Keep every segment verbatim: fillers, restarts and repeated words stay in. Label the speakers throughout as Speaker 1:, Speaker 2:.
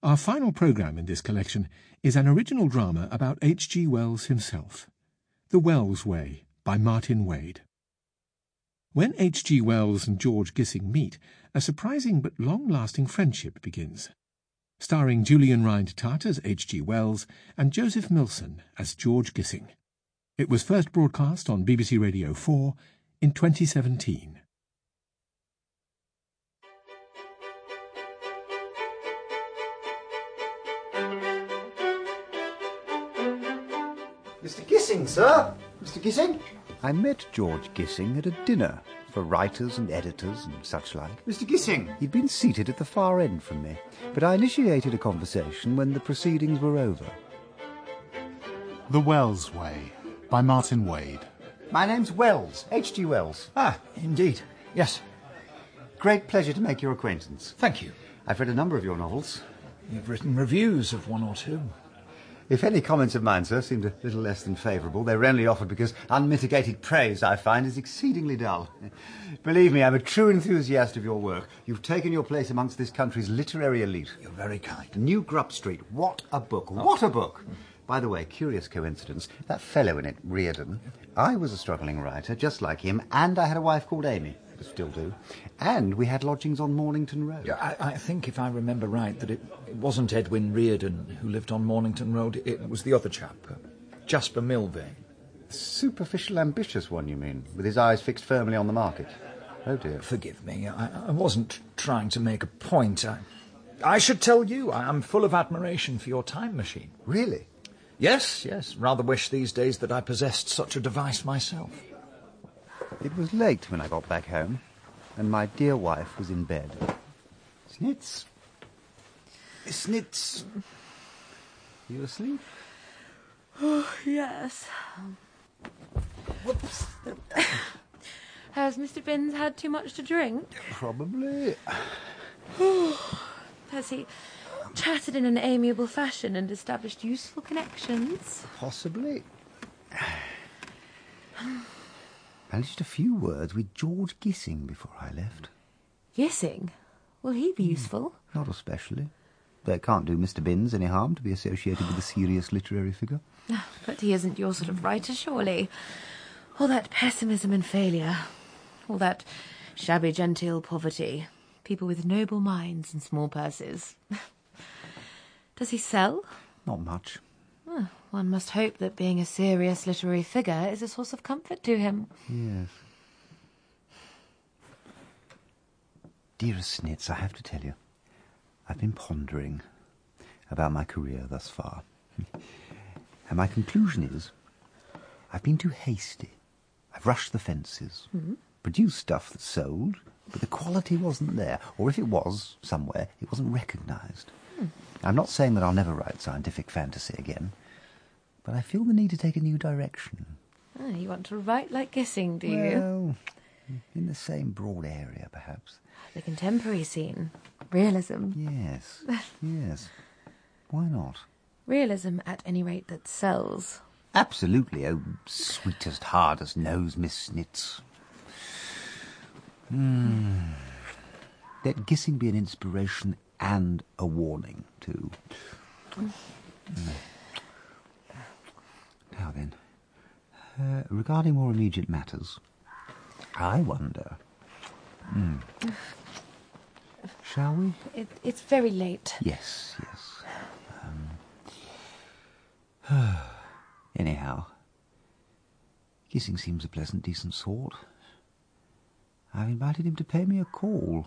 Speaker 1: Our final programme in this collection is an original drama about H G Wells himself. The Wells Way by Martin Wade. When H G Wells and George Gissing meet, a surprising but long-lasting friendship begins. Starring Julian Rhind-Tutt as H G Wells and Joseph Milson as George Gissing. It was first broadcast on B B C Radio four in twenty seventeen.
Speaker 2: Mister Gissing, sir. Mister Gissing?
Speaker 3: I met George Gissing at a dinner for writers and editors and such like.
Speaker 2: Mister Gissing?
Speaker 3: He'd been seated at the far end from me, but I initiated a conversation when the proceedings were over.
Speaker 4: The Wells Way by Martin Wade.
Speaker 2: My name's Wells, H G Wells.
Speaker 5: Ah, indeed. Yes.
Speaker 2: Great pleasure to make your acquaintance.
Speaker 5: Thank you.
Speaker 2: I've read a number of your novels.
Speaker 5: You've written reviews of one or two.
Speaker 2: If any comments of mine, sir, seemed a little less than favourable, they were only offered because unmitigated praise, I find, is exceedingly dull. Believe me, I'm a true enthusiast of your work. You've taken your place amongst this country's literary elite.
Speaker 5: You're very kind.
Speaker 2: New Grupp Street. What a book. Oh. What a book. By the way, curious coincidence, that fellow in it, Reardon, I was a struggling writer, just like him, and I had a wife called Amy. Still do. And we had lodgings on Mornington Road.
Speaker 5: Yeah, I, I think, if I remember right, that it, it wasn't Edwin Reardon who lived on Mornington Road. It was the other chap, uh, Jasper Milvain.
Speaker 2: Superficial, ambitious one, you mean, with his eyes fixed firmly on the market. Oh, dear.
Speaker 5: Forgive me. I, I wasn't trying to make a point. I, I should tell you, I, I'm full of admiration for your time machine.
Speaker 2: Really?
Speaker 5: Yes, yes. Rather wish these days that I possessed such a device myself.
Speaker 3: It was late when I got back home, and my dear wife was in bed.
Speaker 2: Snitz? Snitz? You asleep?
Speaker 6: Oh, yes.
Speaker 2: Whoops.
Speaker 6: Has Mister Binns had too much to drink?
Speaker 2: Probably.
Speaker 6: Has he chatted in an amiable fashion and established useful connections?
Speaker 2: Possibly.
Speaker 3: Managed a few words with George Gissing before I left.
Speaker 6: Gissing? Will he be useful?
Speaker 3: Not especially. Though it can't do Mister Binns any harm to be associated with a serious literary figure.
Speaker 6: But he isn't your sort of writer, surely. All that pessimism and failure. All that shabby genteel poverty. People with noble minds and small purses. Does he sell?
Speaker 3: Not much.
Speaker 6: Oh, one must hope that being a serious literary figure is a source of comfort to him.
Speaker 3: Yes. Dearest Snitz, I have to tell you, I've been pondering about my career thus far. And my conclusion is, I've been too hasty. I've rushed the fences, mm-hmm. produced stuff that sold, but the quality wasn't there. Or if it was, somewhere, it wasn't recognised. Mm. I'm not saying that I'll never write scientific fantasy again, but I feel the need to take a new direction.
Speaker 6: Oh, you want to write like Gissing, do you?
Speaker 3: Well, in the same broad area, perhaps.
Speaker 6: The contemporary scene. Realism.
Speaker 3: Yes, yes. Why not?
Speaker 6: Realism, at any rate, that sells.
Speaker 3: Absolutely, oh, sweetest, hardest nose, Miss Snitz. Hmm. Let Gissing be an inspiration and a warning, too. Mm. Now then, uh, regarding more immediate matters, I wonder... Mm. Shall we?
Speaker 6: It, it's very late.
Speaker 3: Yes, yes. Um, anyhow, Gissing seems a pleasant, decent sort. I've invited him to pay me a call.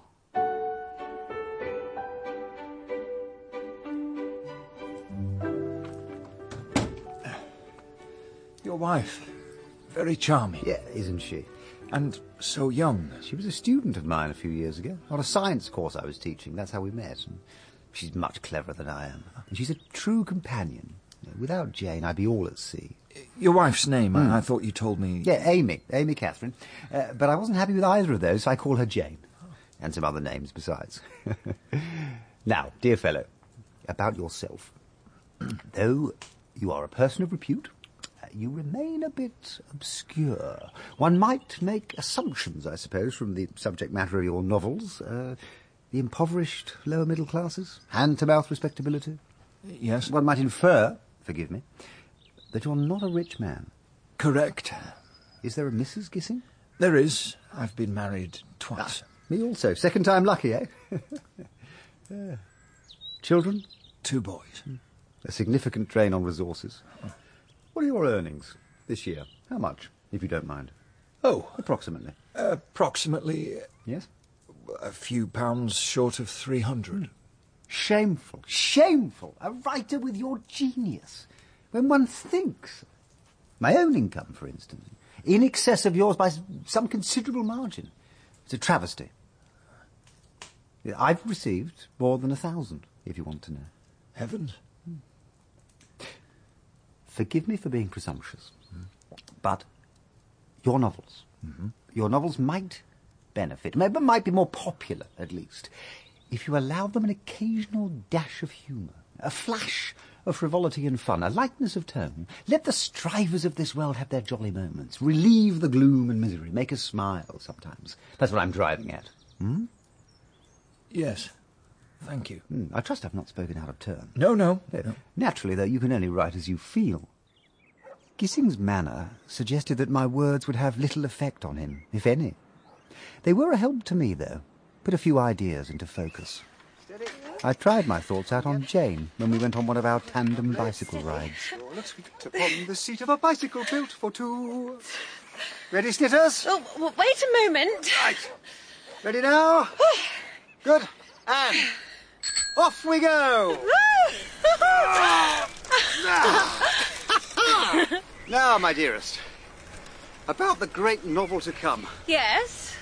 Speaker 5: Your wife. Very charming.
Speaker 2: Yeah, isn't she?
Speaker 5: And so young.
Speaker 2: She was a student of mine a few years ago. On a science course I was teaching. That's how we met. And she's much cleverer than I am. And she's a true companion. Without Jane, I'd be all at sea.
Speaker 5: Your wife's name?
Speaker 2: Mm.
Speaker 5: I, I thought you told me...
Speaker 2: Yeah, Amy. Amy Catherine. Uh, but I wasn't happy with either of those, so I call her Jane. And some other names besides. Now, dear fellow, about yourself. Though you are a person of repute, you remain a bit obscure. One might make assumptions, I suppose, from the subject matter of your novels. Uh, The impoverished lower middle classes? Hand-to-mouth respectability?
Speaker 5: Yes.
Speaker 2: One might infer, forgive me, that you're not a rich man.
Speaker 5: Correct.
Speaker 2: Is there a Missus Gissing?
Speaker 5: There is. I've been married twice.
Speaker 2: Ah, me also. Second time lucky, eh? Yeah. Children?
Speaker 5: Two boys.
Speaker 2: A significant drain on resources. What are your earnings this year? How much, if you don't mind?
Speaker 5: Oh.
Speaker 2: Approximately.
Speaker 5: Approximately
Speaker 2: Yes?
Speaker 5: a few pounds short of three hundred.
Speaker 2: Shameful. Shameful. A writer with your genius. When one thinks. My own income, for instance. In excess of yours by some considerable margin. It's a travesty. I've received more than a thousand, if you want to know.
Speaker 5: Heavens.
Speaker 2: Forgive me for being presumptuous, but your novels, mm-hmm. your novels might benefit, might, might be more popular, at least, if you allow them an occasional dash of humour, a flash of frivolity and fun, a lightness of tone. Let the strivers of this world have their jolly moments, relieve the gloom and misery, make us smile sometimes. That's what I'm driving at. Hmm?
Speaker 5: Yes. Thank you.
Speaker 2: Mm, I trust I've not spoken out of turn.
Speaker 5: No, no,
Speaker 2: no.
Speaker 5: no.
Speaker 2: Naturally, though, you can only write as you feel. Gissing's manner suggested that my words would have little effect on him, if any. They were a help to me, though. Put a few ideas into focus. I tried my thoughts out on Jane when we went on one of our tandem bicycle rides.
Speaker 7: Let's get upon the seat of a bicycle built for two. Ready, Snitters?
Speaker 6: Oh, w- wait a moment.
Speaker 7: Right. Ready now? Good. And off we go. Now, my dearest, about the great novel to come.
Speaker 6: Yes?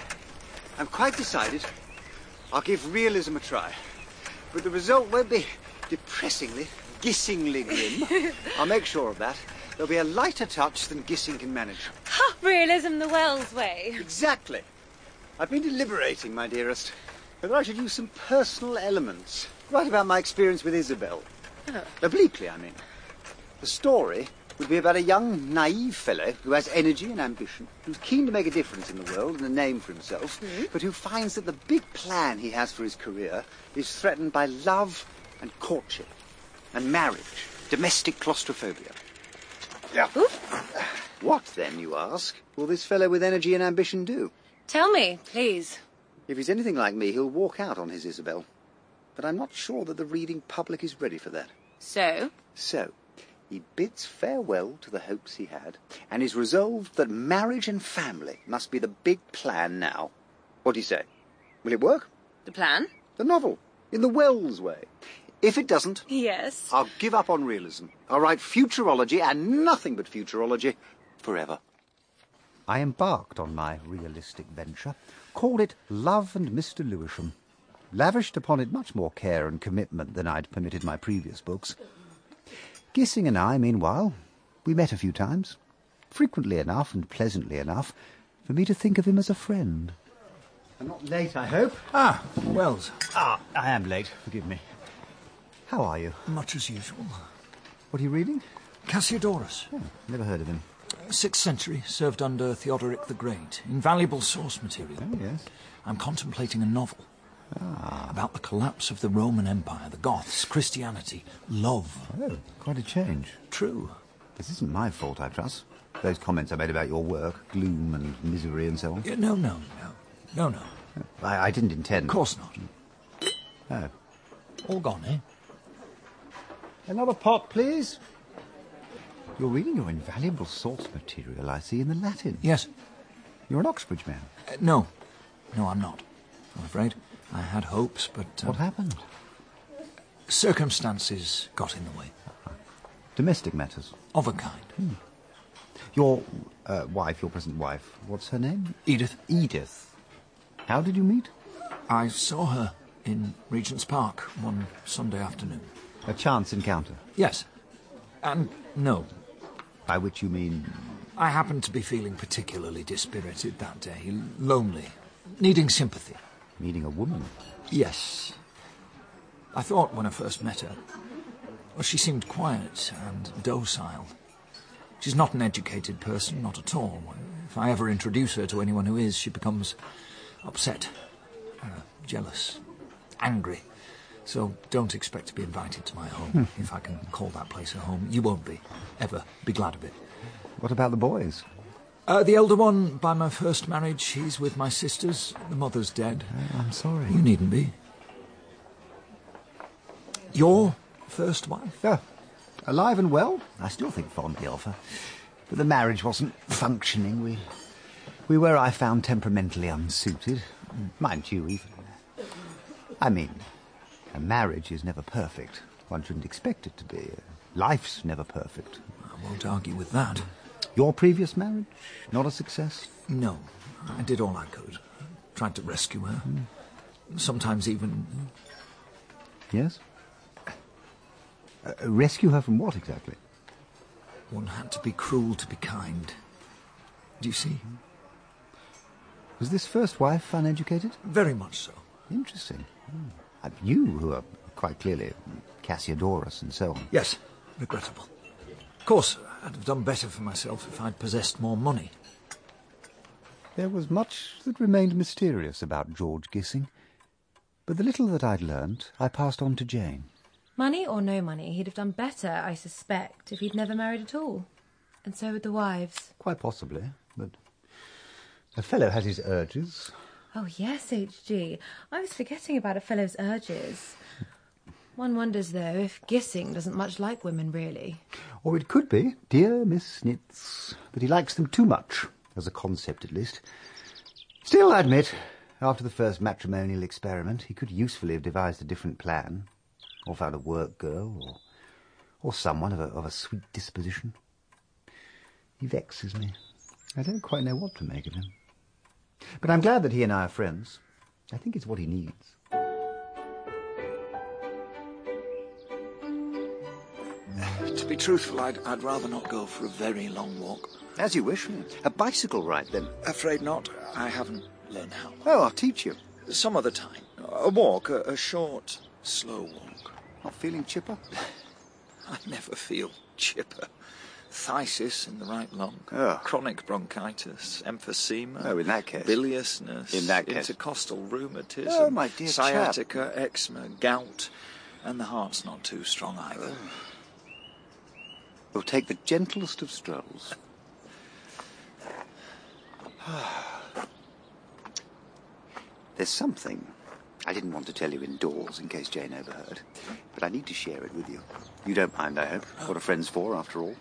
Speaker 7: I'm quite decided. I'll give realism a try. But the result won't be depressingly, Gissingly grim. I'll make sure of that. There'll be a lighter touch than Gissing can manage.
Speaker 6: Ha! Realism the Wells way.
Speaker 7: Exactly. I've been deliberating, my dearest, whether I should use some personal elements. Write about my experience with Isabel.
Speaker 6: Oh.
Speaker 7: Obliquely, I mean. The story would be about a young, naive fellow who has energy and ambition, who's keen to make a difference in the world and a name for himself, mm. but who finds that the big plan he has for his career is threatened by love and courtship and marriage, domestic claustrophobia. Yeah. What, then, you ask, will this fellow with energy and ambition do?
Speaker 6: Tell me, please.
Speaker 7: If he's anything like me, he'll walk out on his Isabel. But I'm not sure that the reading public is ready for that.
Speaker 6: So?
Speaker 7: So, he bids farewell to the hopes he had, and is resolved that marriage and family must be the big plan now. What do you say? Will it work?
Speaker 6: The plan?
Speaker 7: The novel, in the Wells way. If it doesn't,
Speaker 6: yes,
Speaker 7: I'll give up on realism. I'll write futurology, and nothing but futurology, forever.
Speaker 2: I embarked on my realistic venture, called it Love and Mister Lewisham, lavished upon it much more care and commitment than I'd permitted my previous books. Gissing and I, meanwhile, we met a few times, frequently enough and pleasantly enough for me to think of him as a friend.
Speaker 7: I'm not late, I hope.
Speaker 5: Ah, Wells.
Speaker 2: Ah, I am late, forgive me. How are you?
Speaker 5: Much as usual.
Speaker 2: What are you reading?
Speaker 5: Cassiodorus.
Speaker 2: Oh, never heard of him.
Speaker 5: Sixth century, served under Theodoric the Great. Invaluable source material.
Speaker 2: Oh, yes.
Speaker 5: I'm contemplating a novel. Ah. About the collapse of the Roman Empire, the Goths, Christianity, love.
Speaker 2: Oh, quite a change.
Speaker 5: True.
Speaker 2: This isn't my fault, I trust. Those comments I made about your work, gloom and misery and so on.
Speaker 5: Yeah, no, no, no. No, no.
Speaker 2: I, I didn't intend...
Speaker 5: Of course not.
Speaker 2: Oh.
Speaker 5: All gone, eh?
Speaker 2: Another pot, please. You're reading your invaluable source material, I see, in the Latin.
Speaker 5: Yes.
Speaker 2: You're an Oxbridge man.
Speaker 5: Uh, no. No, I'm not. I'm afraid. I had hopes, but... Um,
Speaker 2: what happened?
Speaker 5: Circumstances got in the way.
Speaker 2: Uh-huh. Domestic matters?
Speaker 5: Of a kind.
Speaker 2: Hmm. Your uh, wife, your present wife, what's her name?
Speaker 5: Edith.
Speaker 2: Edith. How did you meet?
Speaker 5: I saw her in Regent's Park one Sunday afternoon.
Speaker 2: A chance encounter?
Speaker 5: Yes. And no.
Speaker 2: By which you mean...
Speaker 5: I happened to be feeling particularly dispirited that day, lonely, needing sympathy.
Speaker 2: Needing a woman?
Speaker 5: Yes. I thought when I first met her, well, she seemed quiet and docile. She's not an educated person, not at all. If I ever introduce her to anyone who is, she becomes upset. Uh, jealous, angry. So don't expect to be invited to my home, if I can call that place a home. You won't be, ever. Be glad of it.
Speaker 3: What about the boys?
Speaker 5: Uh, the elder one, by my first marriage, he's with my sisters. The mother's dead.
Speaker 3: Uh, I'm sorry.
Speaker 5: You needn't be. Your first wife?
Speaker 3: Yeah. Alive and well. I still think fondly of her. But the marriage wasn't functioning. We, we were, I found, temperamentally unsuited. Mind you, even. I mean, a marriage is never perfect. One shouldn't expect it to be. Life's never perfect.
Speaker 5: I won't argue with that.
Speaker 3: Your previous marriage? Not a success?
Speaker 5: No. I did all I could. Tried to rescue her. Mm. Sometimes even...
Speaker 3: Yes? Uh, rescue her from what, exactly?
Speaker 5: One had to be cruel to be kind. Do you see?
Speaker 3: Was this first wife uneducated?
Speaker 5: Very much so.
Speaker 3: Interesting. Mm. You, who are quite clearly Cassiodorus and so on.
Speaker 5: Yes, regrettable. Of course, I'd have done better for myself if I'd possessed more money.
Speaker 3: There was much that remained mysterious about George Gissing, but the little that I'd learned I passed on to Jane.
Speaker 6: Money or no money, he'd have done better, I suspect, if he'd never married at all. And so would the wives.
Speaker 3: Quite possibly, but a fellow has his urges.
Speaker 6: Oh, yes, H G. I was forgetting about a fellow's urges. One wonders, though, if Gissing doesn't much like women, really.
Speaker 3: Or it could be, dear Miss Snitz, that he likes them too much, as a concept at least. Still, I admit, after the first matrimonial experiment, he could usefully have devised a different plan, or found a work girl, or, or someone of a, of a sweet disposition. He vexes me. I don't quite know what to make of him. But I'm glad that he and I are friends. I think it's what he needs.
Speaker 5: To be truthful, I'd, I'd rather not go for a very long walk.
Speaker 7: As you wish. A bicycle ride, then?
Speaker 5: Afraid not. I haven't learned how.
Speaker 7: Oh, I'll teach you.
Speaker 5: Some other time. A walk, a, a short, slow walk.
Speaker 7: Not feeling chipper?
Speaker 5: I never feel chipper. Phthisis in the right lung.
Speaker 7: Oh.
Speaker 5: Chronic bronchitis. Emphysema.
Speaker 7: Oh, in that case.
Speaker 5: Biliousness.
Speaker 7: In that case.
Speaker 5: Intercostal rheumatism.
Speaker 7: Oh, my dear
Speaker 5: Sciatica,
Speaker 7: chap.
Speaker 5: eczema, gout. And the heart's not too strong either.
Speaker 7: Oh. We'll take the gentlest of strolls. There's something I didn't want to tell you indoors in case Jane overheard, but I need to share it with you. You don't mind, I hope. What are friends for, after all?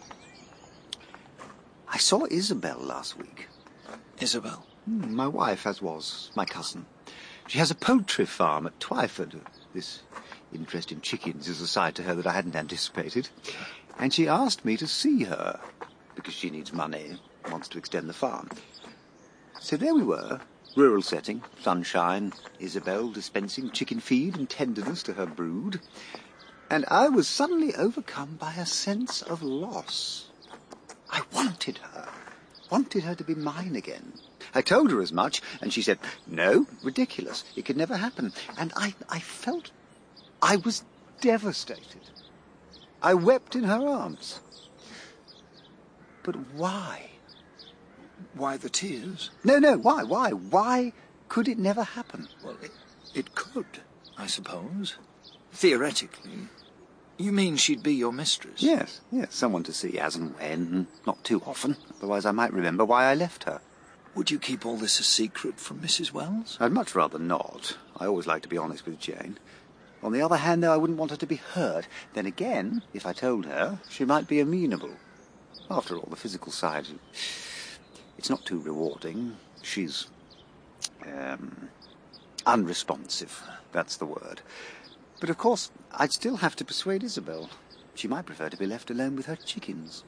Speaker 7: I saw Isabel last week.
Speaker 5: Isabel?
Speaker 7: Mm, my wife, as was my cousin. She has a poultry farm at Twyford. This interest in chickens is a side to her that I hadn't anticipated. And she asked me to see her, because she needs money, wants to extend the farm. So there we were, rural setting, sunshine, Isabel dispensing chicken feed and tenderness to her brood. And I was suddenly overcome by a sense of loss. I wanted her, wanted her to be mine again. I told her as much, and she said, no, ridiculous, it could never happen. And I, I felt I was devastated. I wept in her arms. But why?
Speaker 5: Why the tears?
Speaker 7: No, no, why, why? Why could it never happen?
Speaker 5: Well, it, it could, I suppose. Theoretically. You mean she'd be your mistress?
Speaker 7: Yes, yes, someone to see as and when, not too often. Otherwise I might remember why I left her.
Speaker 5: Would you keep all this a secret from Missus Wells?
Speaker 7: I'd much rather not. I always like to be honest with Jane. On the other hand, though, I wouldn't want her to be hurt. Then again, if I told her, she might be amenable. After all, the physical side, it's not too rewarding. She's, um, unresponsive. That's the word. But of course, I'd still have to persuade Isabel. She might prefer to be left alone with her chickens.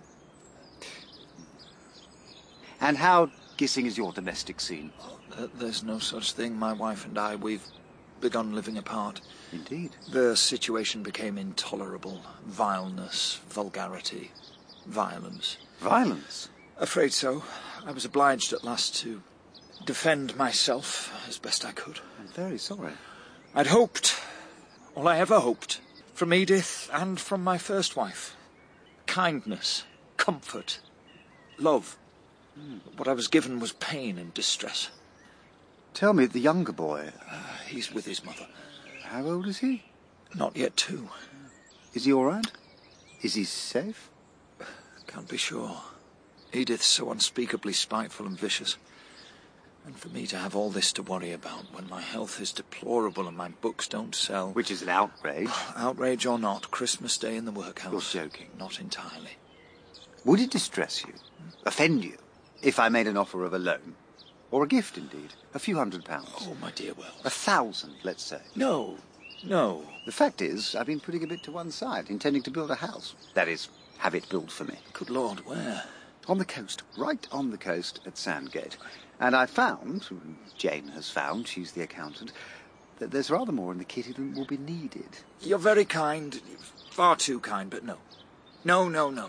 Speaker 7: And how Gissing is your domestic scene?
Speaker 5: Oh, there's no such thing. My wife and I, we've begun living apart.
Speaker 7: Indeed.
Speaker 5: The situation became intolerable. Vileness, vulgarity, violence.
Speaker 7: Violence?
Speaker 5: Afraid so. I was obliged at last to defend myself as best I could.
Speaker 7: I'm very sorry.
Speaker 5: I'd hoped, all I ever hoped, from Edith and from my first wife. Kindness, comfort, love. Mm. What I was given was pain and distress.
Speaker 7: Tell me, the younger boy,
Speaker 5: Uh, he's with his mother.
Speaker 7: how old is he?
Speaker 5: Not yet two.
Speaker 7: Is he all right? Is he safe?
Speaker 5: Can't be sure. Edith's so unspeakably spiteful and vicious. And for me to have all this to worry about when my health is deplorable and my books don't sell...
Speaker 7: Which is an outrage.
Speaker 5: Outrage or not, Christmas Day in the workhouse.
Speaker 7: You're joking.
Speaker 5: Not entirely.
Speaker 7: Would it distress you, offend you, if I made an offer of a loan? Or a gift, indeed? A few hundred pounds?
Speaker 5: Oh, my dear Wells.
Speaker 7: A thousand, let's say.
Speaker 5: No, no.
Speaker 7: The fact is, I've been putting a bit to one side, intending to build a house. That is, have it built for me.
Speaker 5: Good Lord, where?
Speaker 7: On the coast, right on the coast at Sandgate. And I found, Jane has found, she's the accountant, that there's rather more in the kitty than will be needed.
Speaker 5: You're very kind, far too kind, but no. No, no, no,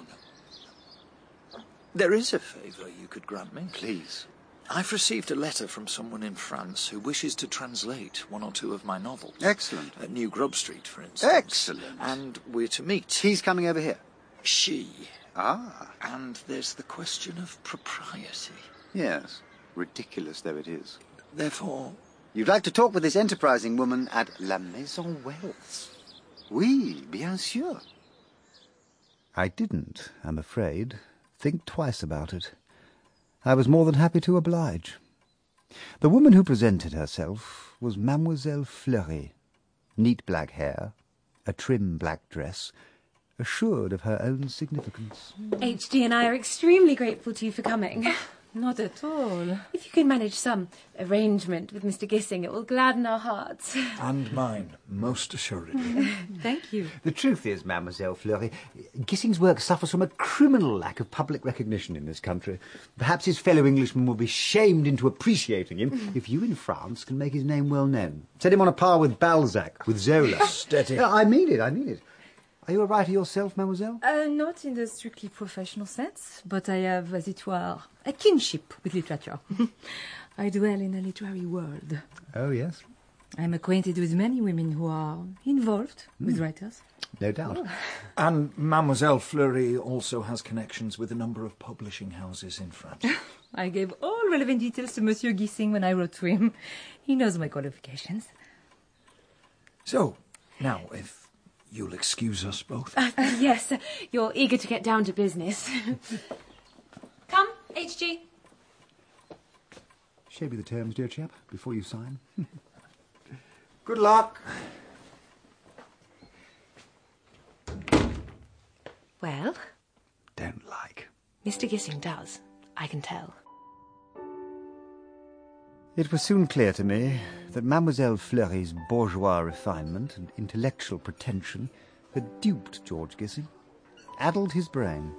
Speaker 5: no. There is a favour you could grant me.
Speaker 7: Please.
Speaker 5: I've received a letter from someone in France who wishes to translate one or two of my novels.
Speaker 7: Excellent.
Speaker 5: At New Grub Street, for instance.
Speaker 7: Excellent.
Speaker 5: And we're to meet.
Speaker 7: He's coming over here.
Speaker 5: She.
Speaker 7: Ah.
Speaker 5: And there's the question of propriety.
Speaker 7: Yes. Ridiculous though it is.
Speaker 5: Therefore...
Speaker 7: You'd like to talk with this enterprising woman at La Maison Wells? Oui, bien sûr.
Speaker 3: I didn't, I'm afraid, think twice about it. I was more than happy to oblige. The woman who presented herself was Mademoiselle Fleury. Neat black hair, a trim black dress, assured of her own significance.
Speaker 6: H D and I are extremely grateful to you for coming.
Speaker 8: Not at all.
Speaker 6: If you can manage some arrangement with Mister Gissing, it will gladden our hearts.
Speaker 5: And mine, most assuredly.
Speaker 6: Thank you.
Speaker 3: The truth is, Mademoiselle Fleury, Gissing's work suffers from a criminal lack of public recognition in this country. Perhaps his fellow Englishmen will be shamed into appreciating him if you in France can make his name well known. Set him on a par with Balzac, with Zola.
Speaker 5: Steady.
Speaker 3: No, I mean it, I mean it. Are you a writer yourself, mademoiselle?
Speaker 8: Uh, not in the strictly professional sense, but I have, as it were, a kinship with literature. I dwell in a literary world.
Speaker 3: Oh, yes.
Speaker 8: I'm acquainted with many women who are involved mm. with writers.
Speaker 3: No doubt. Oh.
Speaker 5: And Mademoiselle Fleury also has connections with a number of publishing houses in France.
Speaker 8: I gave all relevant details to Monsieur Gissing when I wrote to him. He knows my qualifications.
Speaker 5: So, now, if you'll excuse us both.
Speaker 6: Uh, yes, you're eager to get down to business. Come, H G.
Speaker 3: Show me the terms, dear chap, before you sign.
Speaker 5: Good luck.
Speaker 6: Well?
Speaker 3: Don't like.
Speaker 6: Mister Gissing does. I can tell.
Speaker 3: It was soon clear to me that Mademoiselle Fleury's bourgeois refinement and intellectual pretension had duped George Gissing, addled his brain.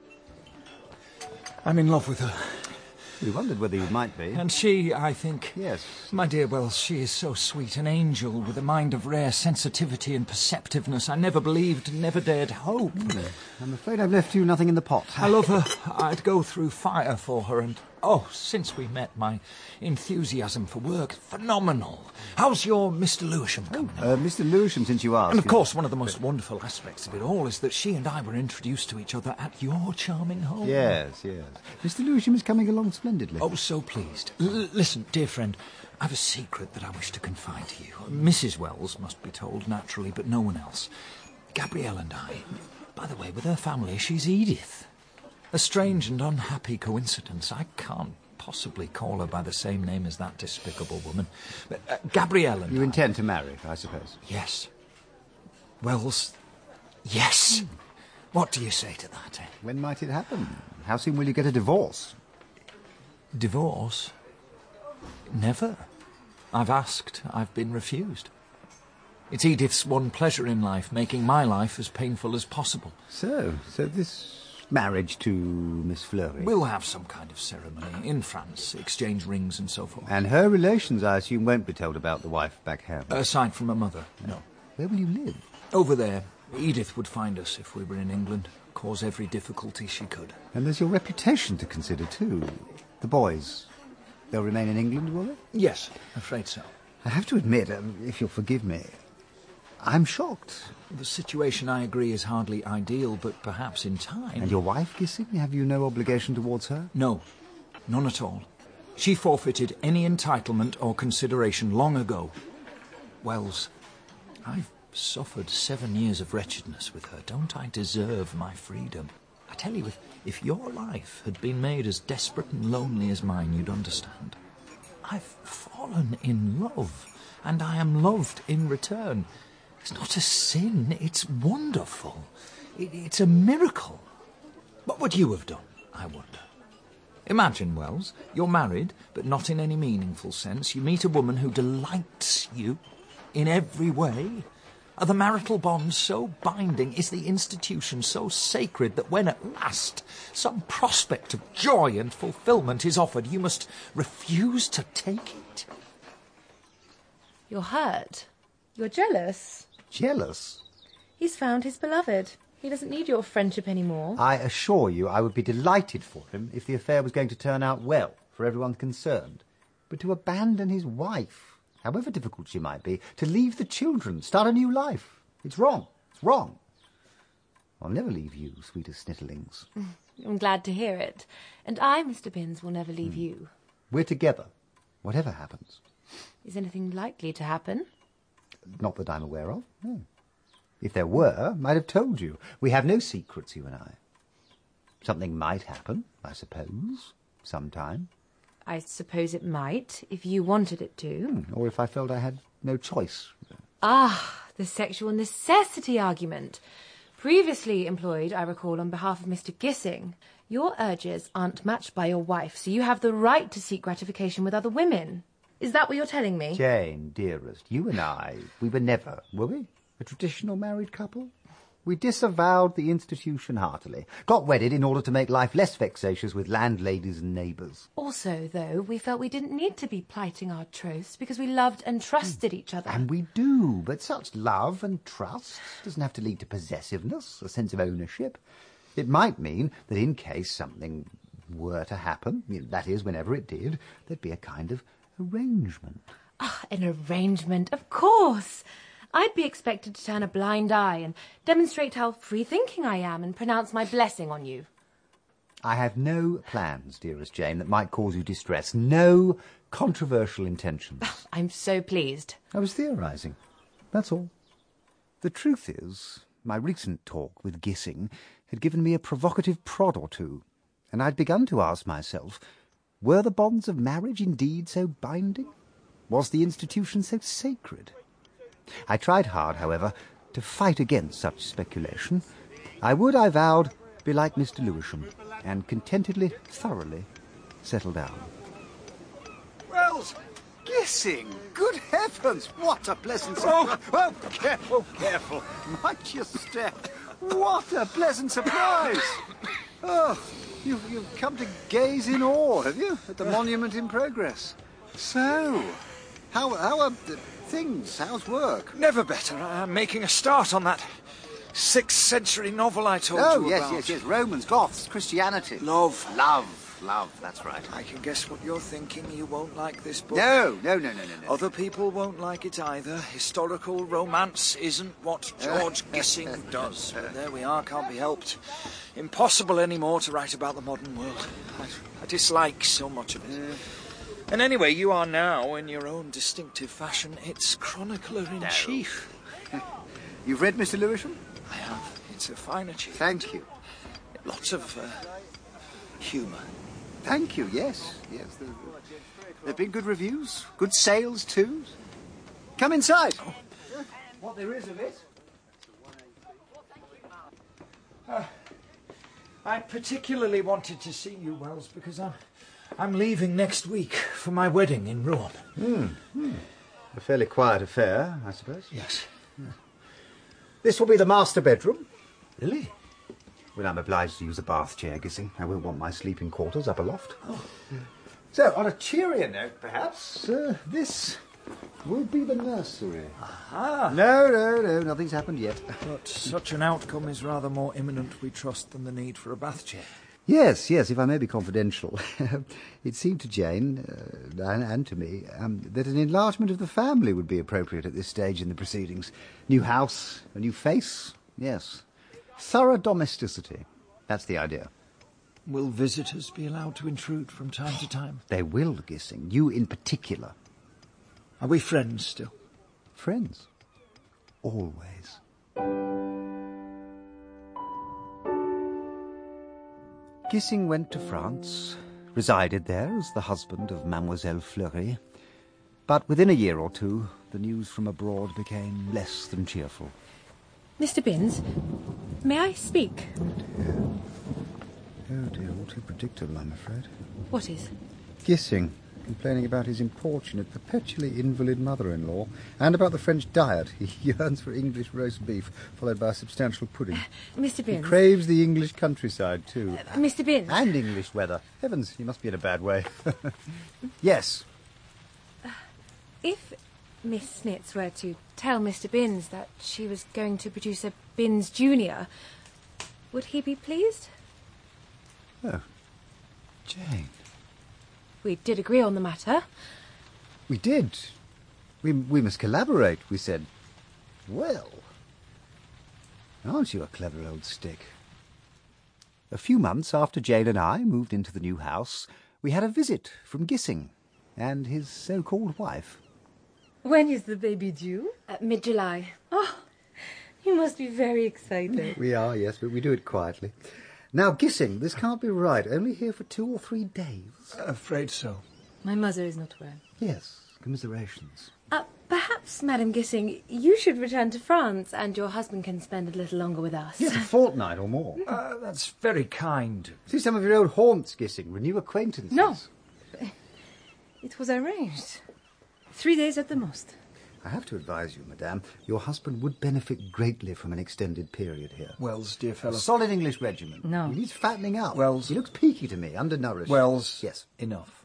Speaker 5: I'm in love with her.
Speaker 3: We wondered whether you might be.
Speaker 5: And she, I think...
Speaker 3: Yes.
Speaker 5: My dear Wells, she is so sweet, an angel with a mind of rare sensitivity and perceptiveness. I never believed, never dared hope.
Speaker 3: Mm. I'm afraid I've left you nothing in the pot.
Speaker 5: I love her. I'd go through fire for her, and... Oh, since we met, my enthusiasm for work, phenomenal. How's your Mister Lewisham coming
Speaker 3: oh, uh, Mister Lewisham, since you asked...
Speaker 5: And of course, one of the most wonderful aspects of it all is that she and I were introduced to each other at your charming home.
Speaker 3: Yes, yes. Mister Lewisham is coming along splendidly.
Speaker 5: Oh, so pleased. L- listen, dear friend, I've a secret that I wish to confide to you. Missus Wells must be told, naturally, but no one else. Gabrielle and I... By the way, with her family, she's Edith. A strange and unhappy coincidence. I can't possibly call her by the same name as that despicable woman. But, uh, Gabrielle and
Speaker 3: You
Speaker 5: I...
Speaker 3: intend to marry, I suppose?
Speaker 5: Yes. Wells, yes. Mm. What do you say to that, eh?
Speaker 3: When might it happen? How soon will you get a divorce?
Speaker 5: Divorce? Never. I've asked, I've been refused. It's Edith's one pleasure in life, making my life as painful as possible.
Speaker 3: So, so this... marriage to Miss Fleury.
Speaker 5: We'll have some kind of ceremony in France, exchange rings and so forth.
Speaker 3: And her relations, I assume, won't be told about the wife back home?
Speaker 5: Aside from her mother, no.
Speaker 3: Where will you live?
Speaker 5: Over there. Edith would find us if we were in England, cause every difficulty she could.
Speaker 3: And there's your reputation to consider, too. The boys, they'll remain in England, will they?
Speaker 5: Yes, afraid so.
Speaker 3: I have to admit, um, if you'll forgive me, I'm shocked.
Speaker 5: The situation, I agree, is hardly ideal, but perhaps in time...
Speaker 3: And your wife, Gissing? Have you no obligation towards her?
Speaker 5: No, none at all. She forfeited any entitlement or consideration long ago. Wells, I've suffered seven years of wretchedness with her. Don't I deserve my freedom? I tell you, if, if your life had been made as desperate and lonely as mine, you'd understand. I've fallen in love, and I am loved in return. It's not a sin, it's wonderful. It, it's a miracle. What would you have done, I wonder? Imagine, Wells, you're married, but not in any meaningful sense. You meet a woman who delights you in every way. Are the marital bonds so binding, is the institution so sacred that when at last some prospect of joy and fulfilment is offered, you must refuse to take it?
Speaker 6: You're hurt. You're jealous.
Speaker 2: Jealous?
Speaker 6: He's found his beloved. He doesn't need your friendship anymore.
Speaker 2: I assure you I would be delighted for him if the affair was going to turn out well for everyone concerned. But to abandon his wife, however difficult she might be, to leave the children, start a new life, it's wrong. It's wrong. I'll never leave you, sweetest snitterlings.
Speaker 6: I'm glad to hear it. And I, Mister Binns, will never leave mm. you.
Speaker 2: We're together, whatever happens.
Speaker 6: Is anything likely to happen?
Speaker 2: Not that I'm aware of, no. If there were, I'd have told you. We have no secrets, you and I. Something might happen, I suppose, sometime.
Speaker 6: I suppose it might, if you wanted it to.
Speaker 2: Hmm, or if I felt I had no choice.
Speaker 6: Ah, the sexual necessity argument. Previously employed, I recall, on behalf of Mister Gissing. Your urges aren't matched by your wife, so you have the right to seek gratification with other women. Is that what you're telling me?
Speaker 2: Jane, dearest, you and I, we were never, were we? A traditional married couple? We disavowed the institution heartily, got wedded in order to make life less vexatious with landladies and neighbours.
Speaker 6: Also, though, we felt we didn't need to be plighting our troths because we loved and trusted each other.
Speaker 2: And we do, but such love and trust doesn't have to lead to possessiveness, a sense of ownership. It might mean that in case something were to happen, that is, whenever it did, there'd be a kind of arrangement.
Speaker 6: Ah, an arrangement, of course. I'd be expected to turn a blind eye and demonstrate how free-thinking I am and pronounce my blessing on you.
Speaker 2: I have no plans, dearest Jane, that might cause you distress. No controversial intentions.
Speaker 6: I'm so pleased.
Speaker 2: I was theorising. That's all. The truth is, my recent talk with Gissing had given me a provocative prod or two, and I'd begun to ask myself, were the bonds of marriage indeed so binding? Was the institution so sacred? I tried hard, however, to fight against such speculation. I would, I vowed, be like Mister Lewisham, and contentedly, thoroughly settle down.
Speaker 7: Wells, Gissing! Good heavens, what a pleasant surprise! Oh, oh, careful, careful. Mind your step. What a pleasant surprise! Oh, you've, you've come to gaze in awe, have you, at the monument in progress? So, how, how are the things? How's work?
Speaker 5: Never better. I'm making a start on that sixth century novel I told
Speaker 7: oh,
Speaker 5: you
Speaker 7: yes,
Speaker 5: about.
Speaker 7: Oh, yes, yes, yes. Romans, Goths, Christianity.
Speaker 5: Love.
Speaker 7: Love, love, that's right.
Speaker 5: I can guess what you're thinking. You won't like this book.
Speaker 7: No, no, no, no, no, no.
Speaker 5: Other people won't like it either. Historical romance isn't what George Gissing does. But there we are, can't be helped. Impossible anymore to write about the modern world. I, I dislike so much of it.
Speaker 7: Uh,
Speaker 5: And anyway, you are now, in your own distinctive fashion, its chronicler-in-chief.
Speaker 7: No. You've read Mister Lewisham?
Speaker 5: I have. It's a fine achievement.
Speaker 7: Thank you.
Speaker 5: Lots of uh, humour.
Speaker 7: Thank you, yes. Yes. There have been good reviews, good sales, too. Come inside. Oh. What there is of it.
Speaker 5: Uh, I particularly wanted to see you, Wells, because I'm... I'm leaving next week for my wedding in Rouen.
Speaker 2: Hmm. Hmm. A fairly quiet affair, I suppose.
Speaker 5: Yes.
Speaker 2: Yeah. This will be the master bedroom.
Speaker 5: Really?
Speaker 2: Well, I'm obliged to use a bath chair, Gissing. I won't want my sleeping quarters up aloft.
Speaker 5: Oh.
Speaker 2: So, on a cheerier note, perhaps, uh, this will be the nursery.
Speaker 5: Aha.
Speaker 2: No, no, no, nothing's happened yet.
Speaker 5: But such an outcome is rather more imminent, we trust, than the need for a bath chair.
Speaker 2: Yes, yes, if I may be confidential. It seemed to Jane, uh, and, and to me, um, that an enlargement of the family would be appropriate at this stage in the proceedings. New house, a new face, yes. Thorough domesticity. That's the idea.
Speaker 5: Will visitors be allowed to intrude from time to time?
Speaker 2: They will, Gissing. You in particular.
Speaker 5: Are we friends still?
Speaker 2: Friends. Always. Gissing went to France, resided there as the husband of Mademoiselle Fleury. But within a year or two, the news from abroad became less than cheerful.
Speaker 6: Mister Binns, may I speak?
Speaker 3: Oh dear, all too predictable, I'm afraid.
Speaker 6: What is?
Speaker 3: Gissing, complaining about his importunate, perpetually invalid mother-in-law, and about the French diet. He yearns for English roast beef, followed by a substantial pudding.
Speaker 6: Uh, Mister
Speaker 3: He
Speaker 6: Binns.
Speaker 3: craves the English countryside, too.
Speaker 6: Uh, Mister Binns.
Speaker 2: And English weather. Heavens, he must be in a bad way. Yes.
Speaker 6: If Miss Snitz were to tell Mister Binns that she was going to produce a Binns Junior, would he be pleased?
Speaker 2: Oh. Jane.
Speaker 6: We did agree on the matter.
Speaker 2: We did. We, we must collaborate, we said. Well. Aren't you a clever old stick? A few months after Jane and I moved into the new house, we had a visit from Gissing and his so-called wife.
Speaker 8: When is the baby due?
Speaker 6: Uh, mid-July.
Speaker 8: Oh, you must be very excited.
Speaker 2: We are, yes, but we do it quietly. Now, Gissing, this can't be right. Only here for two or three days.
Speaker 5: Afraid so.
Speaker 8: My mother is not well.
Speaker 2: Yes, commiserations.
Speaker 6: Uh, perhaps, Madame Gissing, you should return to France and your husband can spend a little longer with us.
Speaker 2: Yes, a fortnight or more.
Speaker 5: Uh, that's very kind.
Speaker 2: See some of your old haunts, Gissing. Renew acquaintances.
Speaker 8: No. It was arranged. Three days at the most.
Speaker 2: I have to advise you, madame, your husband would benefit greatly from an extended period here.
Speaker 5: Wells, dear
Speaker 2: A
Speaker 5: fellow.
Speaker 2: solid English regiment.
Speaker 8: No.
Speaker 2: He needs fattening up.
Speaker 5: Wells.
Speaker 2: He looks peaky to me, undernourished.
Speaker 5: Wells.
Speaker 2: Yes.
Speaker 5: Enough.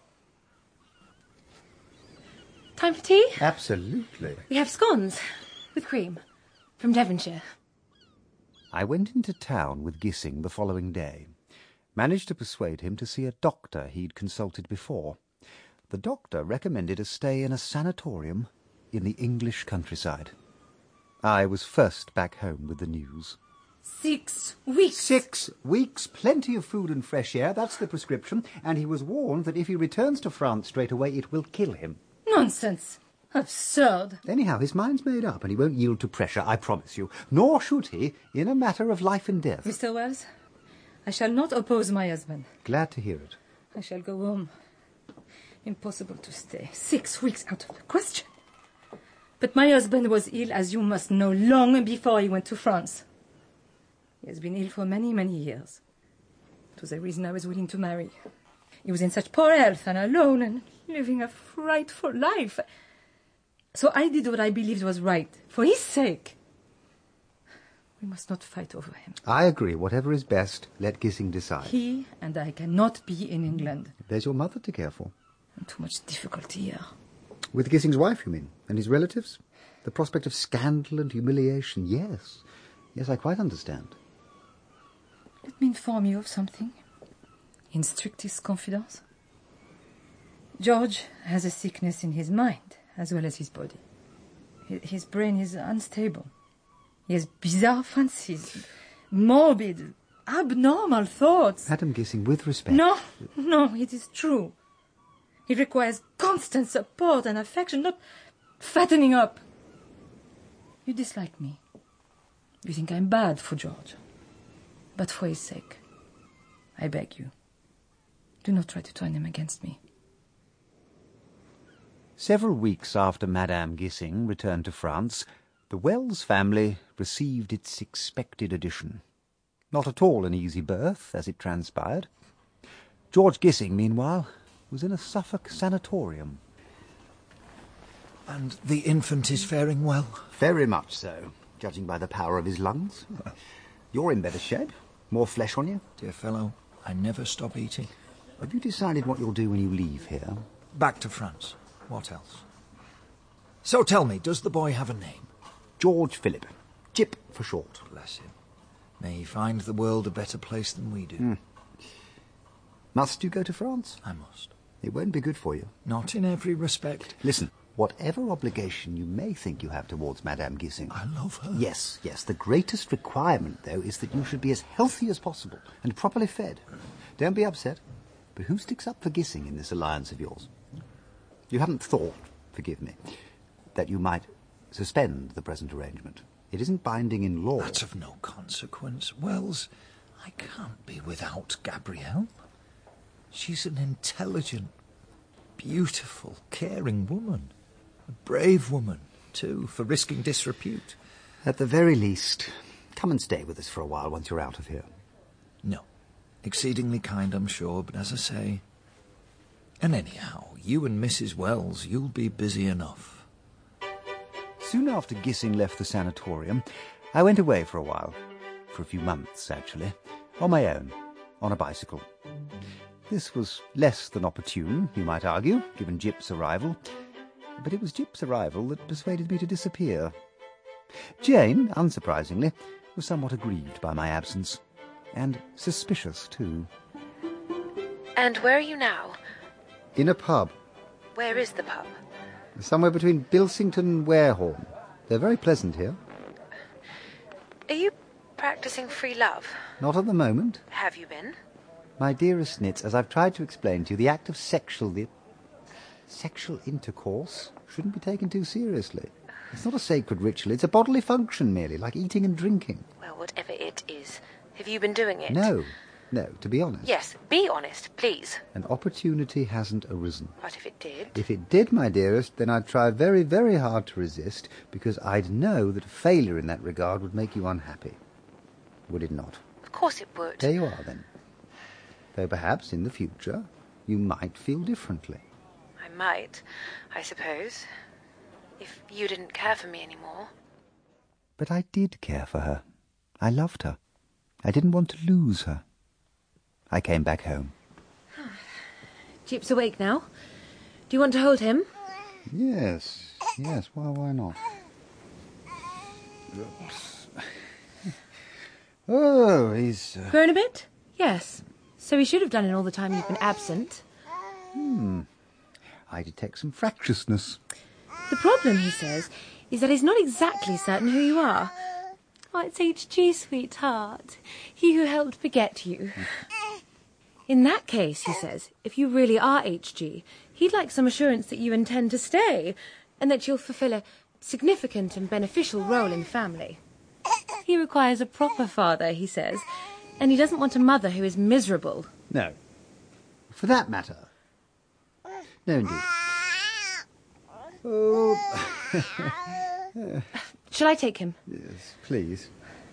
Speaker 6: Time for tea?
Speaker 2: Absolutely.
Speaker 6: We have scones with cream from Devonshire.
Speaker 2: I went into town with Gissing the following day. Managed to persuade him to see a doctor he'd consulted before. The doctor recommended a stay in a sanatorium in the English countryside. I was first back home with the news.
Speaker 8: Six weeks.
Speaker 2: Six weeks, plenty of food and fresh air, that's the prescription, and he was warned that if he returns to France straight away, it will kill him.
Speaker 8: Nonsense. Absurd.
Speaker 2: Anyhow, his mind's made up, and he won't yield to pressure, I promise you. Nor should he, in a matter of life and death.
Speaker 8: Mister Wells, I shall not oppose my husband.
Speaker 2: Glad to hear it.
Speaker 8: I shall go home. Impossible to stay. Six weeks out of the question. But my husband was ill, as you must know, long before he went to France. He has been ill for many, many years. It was the reason I was willing to marry. He was in such poor health and alone and living a frightful life. So I did what I believed was right, for his sake. We must not fight over him.
Speaker 2: I agree. Whatever is best, let Gissing decide.
Speaker 8: He and I cannot be in England.
Speaker 2: There's your mother to care for.
Speaker 8: And too much difficulty here.
Speaker 2: With Gissing's wife, you mean? And his relatives? The prospect of scandal and humiliation, yes. Yes, I quite understand.
Speaker 8: Let me inform you of something. In strictest confidence. George has a sickness in his mind, as well as his body. His brain is unstable. He has bizarre fancies, morbid, abnormal thoughts.
Speaker 2: Madam Gissing, with respect...
Speaker 8: No, no, it is true. He requires constant support and affection, not fattening up. You dislike me. You think I'm bad for George. But for his sake, I beg you, do not try to turn him against me.
Speaker 2: Several weeks after Madame Gissing returned to France, the Wells family received its expected addition. Not at all an easy birth, as it transpired. George Gissing, meanwhile, was in a Suffolk sanatorium.
Speaker 5: And the infant is faring well?
Speaker 2: Very much so, judging by the power of his lungs. You're in better shape. More flesh on you.
Speaker 5: Dear fellow, I never stop eating.
Speaker 2: Have you decided what you'll do when you leave here?
Speaker 5: Back to France. What else? So tell me, does the boy have a name?
Speaker 2: George Philip. Jip for short.
Speaker 5: Bless him. May he find the world a better place than we do.
Speaker 2: Mm. Must you go to France?
Speaker 5: I must.
Speaker 2: It won't be good for you.
Speaker 5: Not in every respect.
Speaker 2: Listen, Whatever obligation you may think you have towards Madame Gissing...
Speaker 5: I love her.
Speaker 2: Yes, yes. The greatest requirement, though, is that you should be as healthy as possible and properly fed. Don't be upset. But who sticks up for Gissing in this alliance of yours? You haven't thought, forgive me, that you might suspend the present arrangement. It isn't binding in law.
Speaker 5: That's of no consequence. Wells, I can't be without Gabrielle. She's an intelligent, beautiful, caring woman. A brave woman, too, for risking disrepute.
Speaker 2: At the very least, come and stay with us for a while once you're out of here.
Speaker 5: No. Exceedingly kind, I'm sure, but as I say... And anyhow, you and Missus Wells, you'll be busy enough.
Speaker 2: Soon after Gissing left the sanatorium, I went away for a while. For a few months, actually. On my own. On a bicycle. This was less than opportune, you might argue, given Jip's arrival. But it was Jip's arrival that persuaded me to disappear. Jane, unsurprisingly, was somewhat aggrieved by my absence. And suspicious, too.
Speaker 6: And where are you now?
Speaker 2: In a pub.
Speaker 6: Where is the pub?
Speaker 2: Somewhere between Bilsington and Warehorn. They're very pleasant here.
Speaker 6: Are you practicing free love?
Speaker 2: Not at the moment.
Speaker 6: Have you been?
Speaker 2: My dearest Snitz, as I've tried to explain to you, the act of sexual... The sexual intercourse shouldn't be taken too seriously. It's not a sacred ritual. It's a bodily function, merely, like eating and drinking.
Speaker 6: Well, whatever it is. Have you been doing it?
Speaker 2: No. No, to be honest.
Speaker 6: Yes, be honest, please.
Speaker 2: An opportunity hasn't arisen.
Speaker 6: What if it did?
Speaker 2: If it did, my dearest, then I'd try very, very hard to resist, because I'd know that a failure in that regard would make you unhappy. Would it not?
Speaker 6: Of course it would.
Speaker 2: There you are, then. Though perhaps in the future you might feel differently.
Speaker 6: I might, I suppose, if you didn't care for me anymore.
Speaker 2: But I did care for her. I loved her. I didn't want to lose her. I came back home.
Speaker 6: Jip's awake now. Do you want to hold him?
Speaker 2: Yes, yes, why, why not? Oh, he's... Uh...
Speaker 6: Grown a bit? Yes. So he should have done it all the time you've been absent.
Speaker 2: Hmm. I detect some fractiousness.
Speaker 6: The problem, he says, is that he's not exactly certain who you are. Oh, it's H G, sweetheart. He who helped beget you. In that case, he says, if you really are H G, he'd like some assurance that you intend to stay, and that you'll fulfill a significant and beneficial role in the family. He requires a proper father, he says, and he doesn't want a mother who is miserable.
Speaker 2: No. For that matter. No, indeed. Oh.
Speaker 6: Shall I take him?
Speaker 2: Yes, please.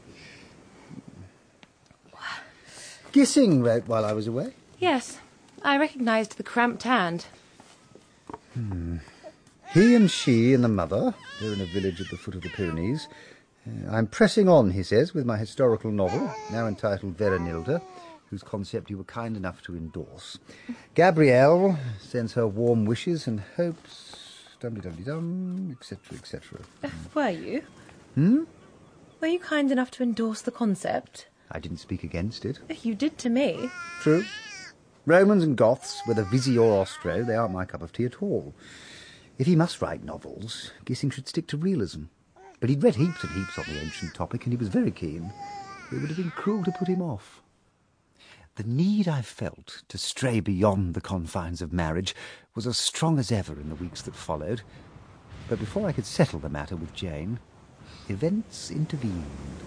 Speaker 2: Gissing wrote while I was away?
Speaker 6: Yes. I recognised the cramped hand.
Speaker 2: Hmm. He and she and the mother, they're in a village at the foot of the Pyrenees. Uh, I'm pressing on, he says, with my historical novel, now entitled Verenilda, whose concept you were kind enough to endorse. Gabrielle sends her warm wishes and hopes, dum-de-dum-de-dum, et cetera, et cetera.
Speaker 6: Uh, were you?
Speaker 2: Hmm?
Speaker 6: Were you kind enough to endorse the concept?
Speaker 2: I didn't speak against it.
Speaker 6: You did to me.
Speaker 2: True. Romans and Goths, whether Visi or Ostro, they aren't my cup of tea at all. If he must write novels, Gissing should stick to realism. But he'd read heaps and heaps on the ancient topic, and he was very keen. It would have been cruel to put him off. The need I felt to stray beyond the confines of marriage was as strong as ever in the weeks that followed. But before I could settle the matter with Jane, events intervened.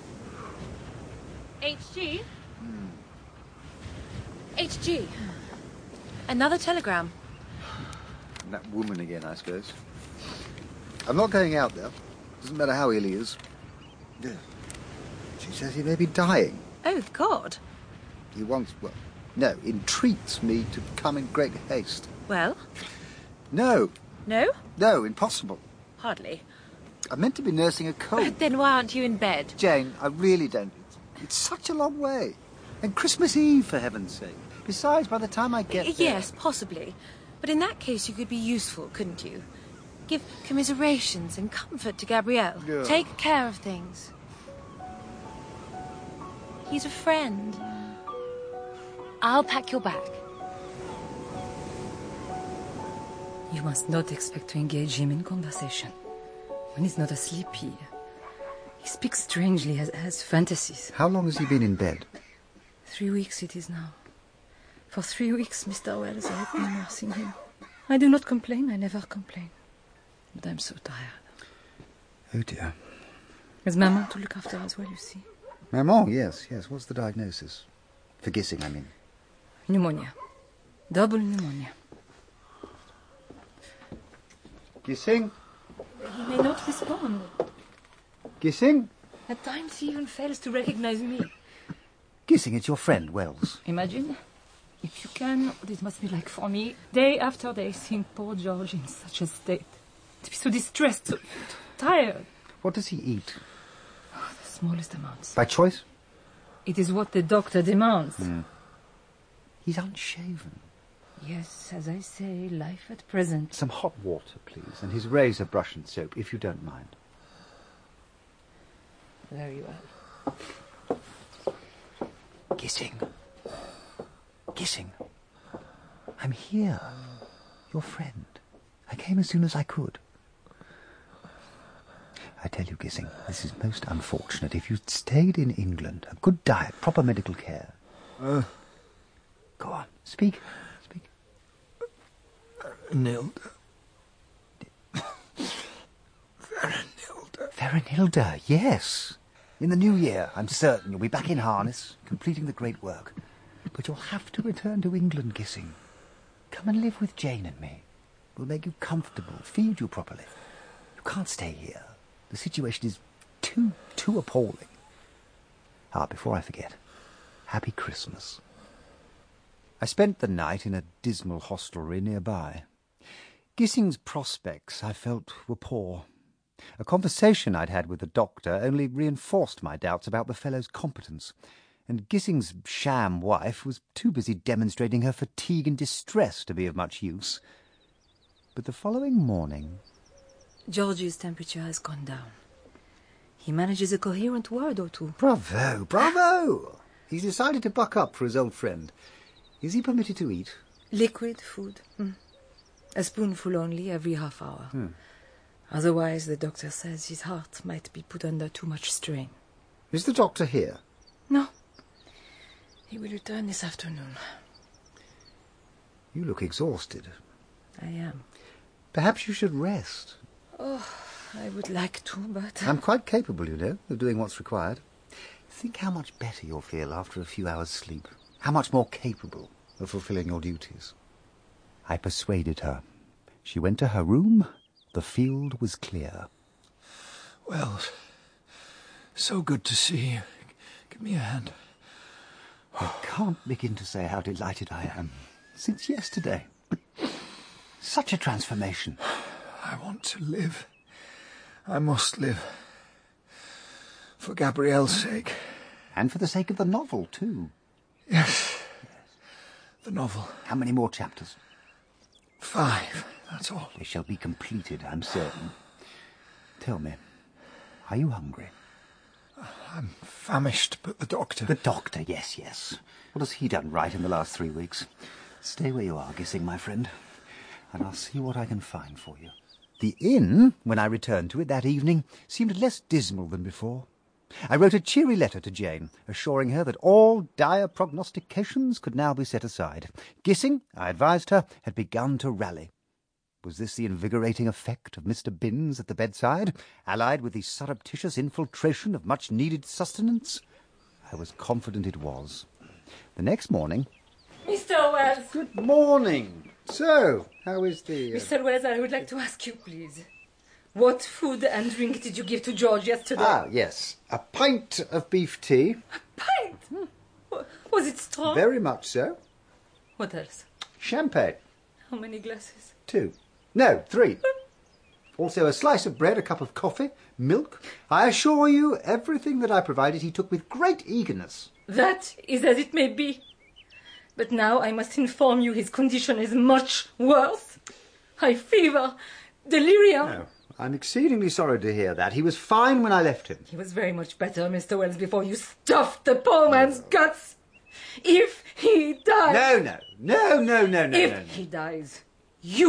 Speaker 6: H G? Hmm. H G. Another telegram.
Speaker 7: That woman again, I suppose. I'm not going out there. Doesn't matter how ill he is. She says he may be dying.
Speaker 6: Oh, God.
Speaker 7: He wants, well, no, entreats me to come in great haste.
Speaker 6: Well?
Speaker 7: No.
Speaker 6: No?
Speaker 7: No, impossible.
Speaker 6: Hardly.
Speaker 7: I'm meant to be nursing a cold.
Speaker 6: Then why aren't you in bed?
Speaker 7: Jane, I really don't. It's, it's such a long way. And Christmas Eve, for heaven's sake. Besides, by the time I get there...
Speaker 6: Yes, possibly. But in that case, you could be useful, couldn't you? Give commiserations and comfort to Gabrielle.
Speaker 7: Yeah.
Speaker 6: Take care of things. He's a friend. I'll pack your bag.
Speaker 8: You must not expect to engage him in conversation. When he's not asleep, he, he speaks strangely, has, has fantasies.
Speaker 2: How long has he been in bed?
Speaker 8: Three weeks it is now. For three weeks, Mister Wells, I have been nursing him. I do not complain, I never complain. But I'm so tired.
Speaker 2: Oh, dear.
Speaker 8: There's Maman to look after as well, you see.
Speaker 2: Maman, yes, yes. What's the diagnosis? For Gissing, I mean.
Speaker 8: Pneumonia. Double pneumonia.
Speaker 2: Gissing?
Speaker 8: He may not respond.
Speaker 2: Gissing?
Speaker 8: At times he even fails to recognize me.
Speaker 2: Gissing, it's your friend, Wells.
Speaker 8: Imagine, if you can, what it must be like for me, day after day, seeing poor George in such a state. To be so distressed, so tired.
Speaker 2: What does he eat?
Speaker 8: Oh, the smallest amounts.
Speaker 2: By choice?
Speaker 8: It is what the doctor demands.
Speaker 2: Mm. He's unshaven.
Speaker 8: Yes, as I say, life at present.
Speaker 2: Some hot water, please, and his razor, brush and soap, if you don't mind.
Speaker 8: Very well.
Speaker 2: Gissing. Gissing. I'm here. Your friend. I came as soon as I could. I tell you, Gissing, this is most unfortunate. If you'd stayed in England, a good diet, proper medical care. Uh, Go on, speak. Speak.
Speaker 5: Verenilda. Verenilda.
Speaker 2: Verenilda, yes. In the new year, I'm certain you'll be back in harness, completing the great work. But you'll have to return to England, Gissing. Come and live with Jane and me. We'll make you comfortable, feed you properly. You can't stay here. The situation is too, too appalling. Ah, before I forget, Happy Christmas. I spent the night in a dismal hostelry nearby. Gissing's prospects, I felt, were poor. A conversation I'd had with the doctor only reinforced my doubts about the fellow's competence, and Gissing's sham wife was too busy demonstrating her fatigue and distress to be of much use. But the following morning...
Speaker 8: George's temperature has gone down. He manages a coherent word or two.
Speaker 2: Bravo, bravo! He's decided to buck up for his old friend. Is he permitted to eat?
Speaker 8: Liquid food. Mm. A spoonful only every half hour.
Speaker 2: Hmm.
Speaker 8: Otherwise, the doctor says his heart might be put under too much strain.
Speaker 2: Is the doctor here?
Speaker 8: No. He will return this afternoon.
Speaker 2: You look exhausted.
Speaker 8: I am.
Speaker 2: Perhaps you should rest.
Speaker 8: Oh, I would like to, but...
Speaker 2: I'm quite capable, you know, of doing what's required. Think how much better you'll feel after a few hours' sleep. How much more capable of fulfilling your duties. I persuaded her. She went to her room. The field was clear.
Speaker 5: Wells, so good to see you. Give me a hand.
Speaker 2: I can't begin to say how delighted I am. Since yesterday. But such a transformation.
Speaker 5: I want to live. I must live. For Gabrielle's sake.
Speaker 2: And for the sake of the novel, too.
Speaker 5: Yes. yes. The novel.
Speaker 2: How many more chapters?
Speaker 5: Five, that's all.
Speaker 2: They shall be completed, I'm certain. Tell me, are you hungry?
Speaker 5: I'm famished, but the doctor...
Speaker 2: The doctor, yes, yes. What has he done right in the last three weeks? Stay where you are, Gissing, my friend, and I'll see what I can find for you. The inn, when I returned to it that evening, seemed less dismal than before. I wrote a cheery letter to Jane, assuring her that all dire prognostications could now be set aside. Gissing, I advised her, had begun to rally. Was this the invigorating effect of Mister Binns at the bedside, allied with the surreptitious infiltration of much-needed sustenance? I was confident it was. The next morning...
Speaker 8: Mister Wells!
Speaker 2: Good morning! So, how is the... Uh...
Speaker 8: Mister Wells, I would like to ask you, please. What food and drink did you give to George yesterday?
Speaker 2: Ah, yes. A pint of beef tea.
Speaker 8: A pint? Hmm. Was it strong?
Speaker 2: Very much so.
Speaker 8: What else?
Speaker 2: Champagne.
Speaker 8: How many glasses?
Speaker 2: Two. No, three. Also a slice of bread, a cup of coffee, milk. I assure you, everything that I provided he took with great eagerness.
Speaker 8: That is as it may be. But now I must inform you his condition is much worse. High fever, delirium.
Speaker 2: No. I'm exceedingly sorry to hear that. He was fine when I left him.
Speaker 8: He was very much better, Mister Wells, before you stuffed the poor man's guts. If he dies...
Speaker 2: No, no, no, no, no, no,
Speaker 8: If
Speaker 2: no, no.
Speaker 8: he dies, you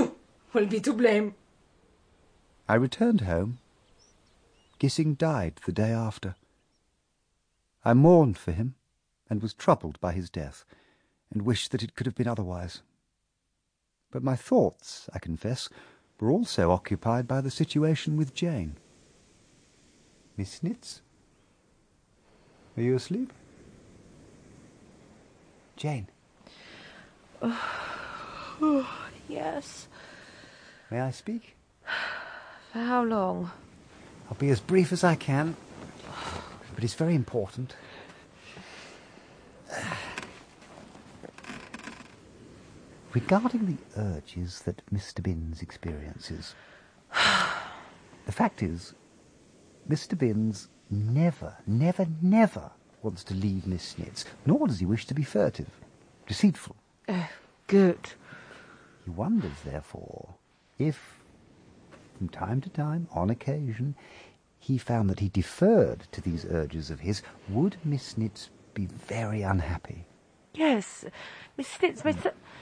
Speaker 8: will be to blame.
Speaker 3: I returned home. Gissing died the day after. I mourned for him, and was troubled by his death, and wished that it could have been otherwise. But my thoughts, I confess, were also occupied by the situation with Jane. Miss Snitz? Are you asleep? Jane?
Speaker 6: Yes.
Speaker 3: May I speak?
Speaker 6: For how long?
Speaker 3: I'll be as brief as I can, but it's very important. Regarding the urges that Mister Binns experiences, the fact is, Mister Binns never, never, never wants to leave Miss Snitz, nor does he wish to be furtive, deceitful.
Speaker 6: Oh, good.
Speaker 3: He wonders, therefore, if, from time to time, on occasion, he found that he deferred to these urges of his, would Miss Snitz be very unhappy?
Speaker 6: Yes, Miss Snitz, Miss...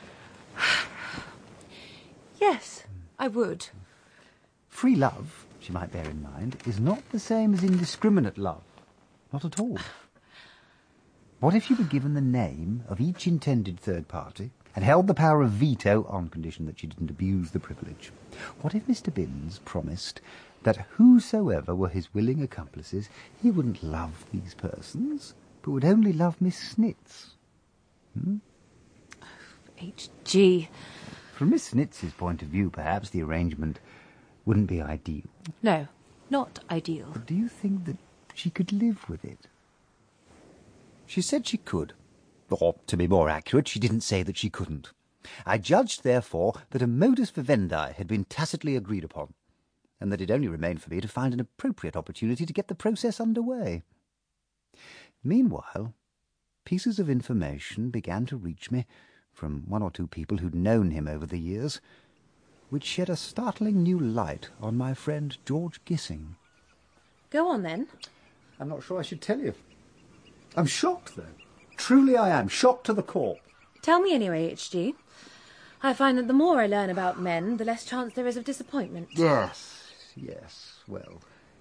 Speaker 6: Yes, I would.
Speaker 3: Free love, she might bear in mind, is not the same as indiscriminate love. Not at all. What if you were given the name of each intended third party and held the power of veto on condition that she didn't abuse the privilege? What if Mister Binns promised that whosoever were his willing accomplices, he wouldn't love these persons, but would only love Miss Snitz? Hmm?
Speaker 6: H G.
Speaker 3: From Miss Snitz's point of view, perhaps the arrangement wouldn't be ideal.
Speaker 6: No, not ideal.
Speaker 3: But do you think that she could live with it? She said she could. Or, to be more accurate, she didn't say that she couldn't. I judged, therefore, that a modus vivendi had been tacitly agreed upon, and that it only remained for me to find an appropriate opportunity to get the process under way. Meanwhile, pieces of information began to reach me from one or two people who'd known him over the years, which shed a startling new light on my friend George Gissing.
Speaker 6: Go on, then.
Speaker 2: I'm not sure I should tell you. I'm shocked, though. Truly I am. Shocked to the core.
Speaker 6: Tell me anyway, H G. I find that the more I learn about men, the less chance there is of disappointment.
Speaker 2: Yes, yes, well.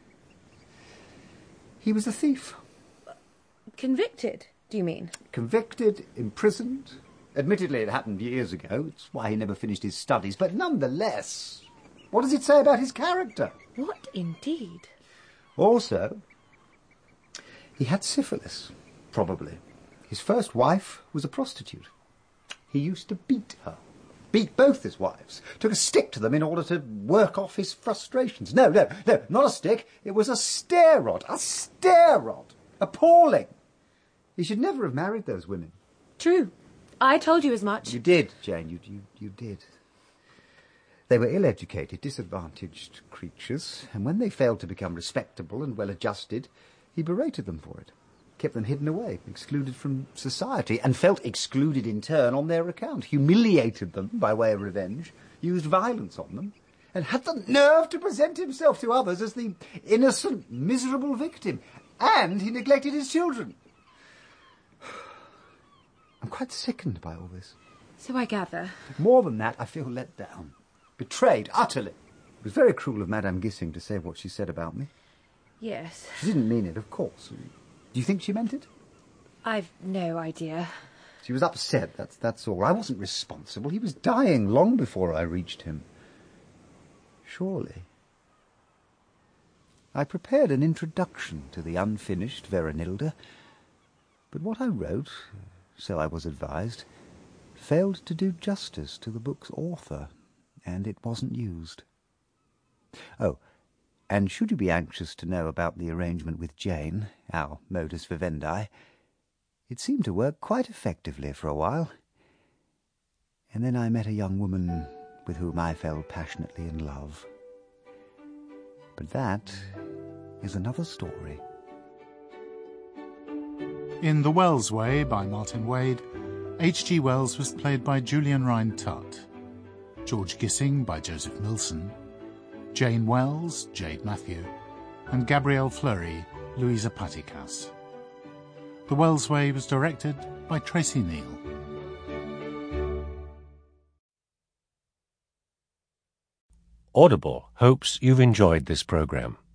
Speaker 2: He was a thief.
Speaker 6: Convicted, do you mean?
Speaker 2: Convicted, imprisoned. Admittedly, it happened years ago. It's why he never finished his studies. But nonetheless, what does it say about his character?
Speaker 6: What indeed?
Speaker 2: Also, he had syphilis, probably. His first wife was a prostitute. He used to beat her. Beat both his wives. Took a stick to them in order to work off his frustrations. No, no, no, not a stick. It was a stair rod. A stair rod. Appalling. He should never have married those women.
Speaker 6: True. I told you as much.
Speaker 2: You did, Jane. You, you, you did. They were ill-educated, disadvantaged creatures, and when they failed to become respectable and well-adjusted, he berated them for it, kept them hidden away, excluded from society, and felt excluded in turn on their account, humiliated them by way of revenge, used violence on them, and had the nerve to present himself to others as the innocent, miserable victim. And he neglected his children. I'm quite sickened by all this.
Speaker 6: So I gather.
Speaker 2: More than that, I feel let down. Betrayed, utterly. It was very cruel of Madame Gissing to say what she said about me.
Speaker 6: Yes.
Speaker 2: She didn't mean it, of course. Do you think she meant it?
Speaker 6: I've no idea.
Speaker 2: She was upset, that's, that's all. I wasn't responsible. He was dying long before I reached him. Surely. I prepared an introduction to the unfinished Veronilda, but what I wrote, so I was advised, failed to do justice to the book's author, and it wasn't used. Oh, and should you be anxious to know about the arrangement with Jane, our modus vivendi, it seemed to work quite effectively for a while. And then I met a young woman with whom I fell passionately in love. But that is another story.
Speaker 4: In The Wells Way by Martin Wade, H G Wells was played by Julian Rhind-Tutt, George Gissing by Joseph Milson, Jane Wells, Jade Matthew, and Gabrielle Fleury, Louisa Patikas. The Wells Way was directed by Tracy Neal.
Speaker 9: Audible hopes you've enjoyed this program.